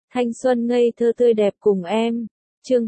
Thanh xuân ngây thơ tươi đẹp cùng em. Chương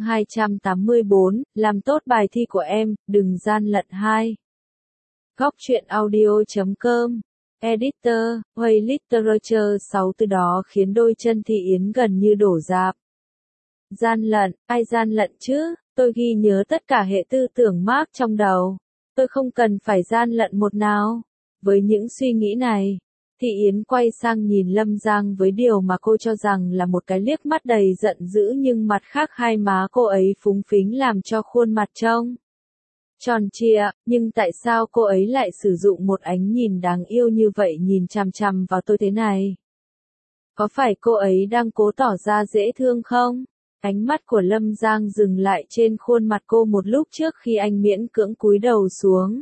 284, làm tốt bài thi của em, đừng gian lận 2. Góc truyện audio.com. Editor, Way Literature 6 từ đó khiến đôi chân Thị Yến gần như đổ rạp. Gian lận, ai gian lận chứ? Tôi ghi nhớ tất cả hệ tư tưởng Marx trong đầu. Tôi không cần phải gian lận một nào. Với những suy nghĩ này, Thị Yến quay sang nhìn Lâm Giang với điều mà cô cho rằng là một cái liếc mắt đầy giận dữ, nhưng mặt khác hai má cô ấy phúng phính làm cho khuôn mặt trông tròn trịa, nhưng tại sao cô ấy lại sử dụng một ánh nhìn đáng yêu như vậy nhìn chằm chằm vào tôi thế này? Có phải cô ấy đang cố tỏ ra dễ thương không? Ánh mắt của Lâm Giang dừng lại trên khuôn mặt cô một lúc trước khi anh miễn cưỡng cúi đầu xuống.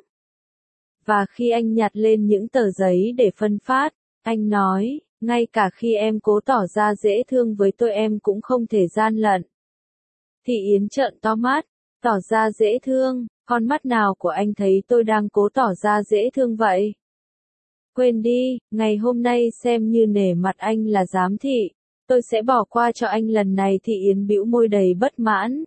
Và khi anh nhặt lên những tờ giấy để phân phát, anh nói, ngay cả khi em cố tỏ ra dễ thương với tôi em cũng không thể gian lận. Thị Yến trợn to mắt, tỏ ra dễ thương, con mắt nào của anh thấy tôi đang cố tỏ ra dễ thương vậy? Quên đi, ngày hôm nay xem như nể mặt anh là giám thị, tôi sẽ bỏ qua cho anh lần này. Thị Yến bĩu môi đầy bất mãn.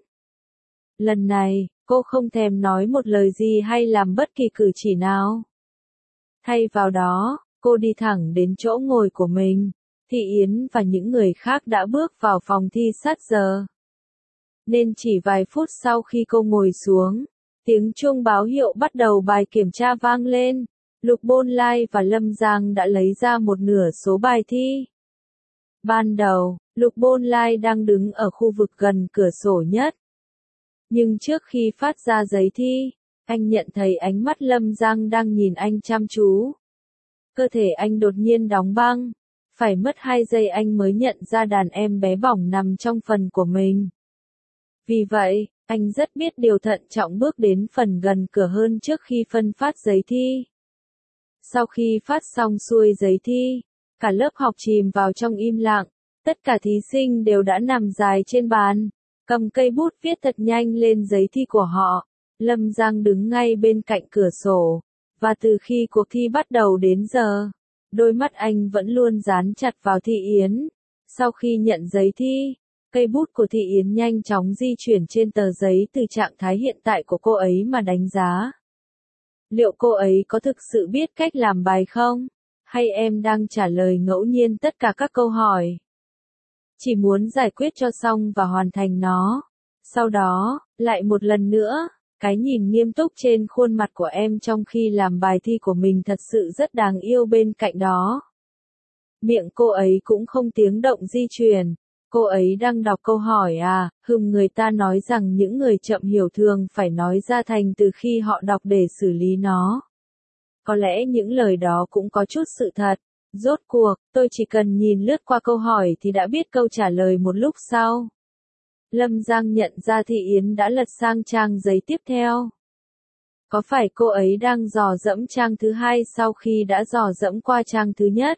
Lần này, cô không thèm nói một lời gì hay làm bất kỳ cử chỉ nào. Thay vào đó, cô đi thẳng đến chỗ ngồi của mình. Thị Yến và những người khác đã bước vào phòng thi sát giờ. Nên chỉ vài phút sau khi cô ngồi xuống, tiếng chuông báo hiệu bắt đầu bài kiểm tra vang lên. Lục Bôn Lai và Lâm Giang đã lấy ra một nửa số bài thi. Ban đầu, Lục Bôn Lai đang đứng ở khu vực gần cửa sổ nhất. Nhưng trước khi phát ra giấy thi, anh nhận thấy ánh mắt Lâm Giang đang nhìn anh chăm chú. Cơ thể anh đột nhiên đóng băng. Phải mất 2 giây anh mới nhận ra đàn em bé bỏng nằm trong phần của mình. Vì vậy, anh rất biết điều, thận trọng bước đến phần gần cửa hơn trước khi phân phát giấy thi. Sau khi phát xong xuôi giấy thi, cả lớp học chìm vào trong im lặng. Tất cả thí sinh đều đã nằm dài trên bàn, cầm cây bút viết thật nhanh lên giấy thi của họ. Lâm Giang đứng ngay bên cạnh cửa sổ, và từ khi cuộc thi bắt đầu đến giờ, đôi mắt anh vẫn luôn dán chặt vào Thị Yến. Sau khi nhận giấy thi, cây bút của Thị Yến nhanh chóng di chuyển trên tờ giấy từ trạng thái hiện tại của cô ấy mà đánh giá. Liệu cô ấy có thực sự biết cách làm bài không? Hay em đang trả lời ngẫu nhiên tất cả các câu hỏi? Chỉ muốn giải quyết cho xong và hoàn thành nó. Sau đó, lại một lần nữa, cái nhìn nghiêm túc trên khuôn mặt của em trong khi làm bài thi của mình thật sự rất đáng yêu bên cạnh đó. Miệng cô ấy cũng không tiếng động di chuyển. Cô ấy đang đọc câu hỏi à? Người ta nói rằng những người chậm hiểu thường phải nói ra thành từ khi họ đọc để xử lý nó. Có lẽ những lời đó cũng có chút sự thật. Rốt cuộc, tôi chỉ cần nhìn lướt qua câu hỏi thì đã biết câu trả lời một lúc sau. Lâm Giang nhận ra Thị Yến đã lật sang trang giấy tiếp theo. Có phải cô ấy đang dò dẫm trang thứ hai sau khi đã dò dẫm qua trang thứ nhất?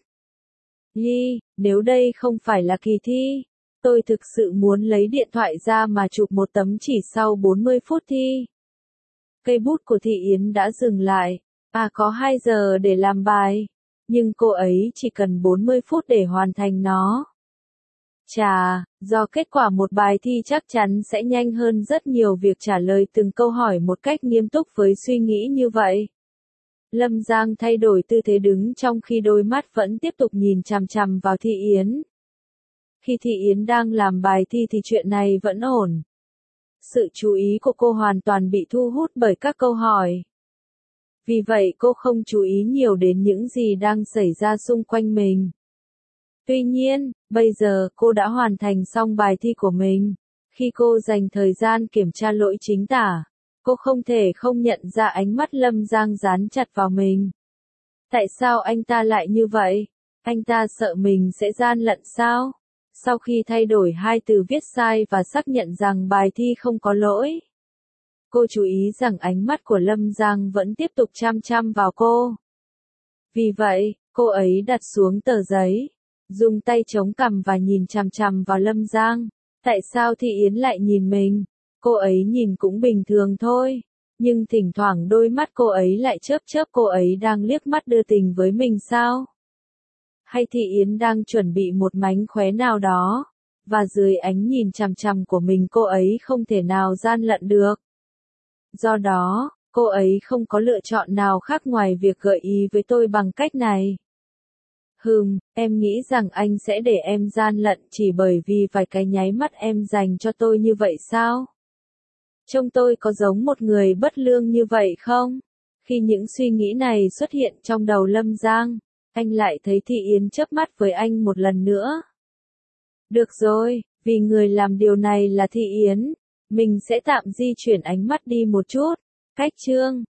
Nếu đây không phải là kỳ thi, tôi thực sự muốn lấy điện thoại ra mà chụp một tấm chỉ sau 40 phút thi. Cây bút của Thị Yến đã dừng lại. Có 2 giờ để làm bài, nhưng cô ấy chỉ cần 40 phút để hoàn thành nó. Chà, do kết quả một bài thi chắc chắn sẽ nhanh hơn rất nhiều việc trả lời từng câu hỏi một cách nghiêm túc với suy nghĩ như vậy. Lâm Giang thay đổi tư thế đứng trong khi đôi mắt vẫn tiếp tục nhìn chằm chằm vào Thị Yến. Khi Thị Yến đang làm bài thi thì chuyện này vẫn ổn. Sự chú ý của cô hoàn toàn bị thu hút bởi các câu hỏi. Vì vậy cô không chú ý nhiều đến những gì đang xảy ra xung quanh mình. Tuy nhiên, bây giờ cô đã hoàn thành xong bài thi của mình. Khi cô dành thời gian kiểm tra lỗi chính tả, cô không thể không nhận ra ánh mắt Lâm Giang dán chặt vào mình. Tại sao anh ta lại như vậy? Anh ta sợ mình sẽ gian lận sao? Sau khi thay đổi 2 từ viết sai và xác nhận rằng bài thi không có lỗi, cô chú ý rằng ánh mắt của Lâm Giang vẫn tiếp tục chăm chăm vào cô. Vì vậy, cô ấy đặt xuống tờ giấy, dùng tay chống cằm và nhìn chằm chằm vào Lâm Giang. Tại sao Thị Yến lại nhìn mình? Cô ấy nhìn cũng bình thường thôi, nhưng thỉnh thoảng đôi mắt cô ấy lại chớp chớp. Cô ấy đang liếc mắt đưa tình với mình sao? Hay Thị Yến đang chuẩn bị một mánh khóe nào đó? và dưới ánh nhìn chằm chằm của mình cô ấy không thể nào gian lận được. Do đó, cô ấy không có lựa chọn nào khác ngoài việc gợi ý với tôi bằng cách này. Em nghĩ rằng anh sẽ để em gian lận chỉ bởi vì vài cái nháy mắt em dành cho tôi như vậy sao? Trông tôi có giống một người bất lương như vậy không? Khi những suy nghĩ này xuất hiện trong đầu Lâm Giang, anh lại thấy Thị Yến chớp mắt với anh một lần nữa. Được rồi, vì người làm điều này là Thị Yến, mình sẽ tạm di chuyển ánh mắt đi một chút. Cách chương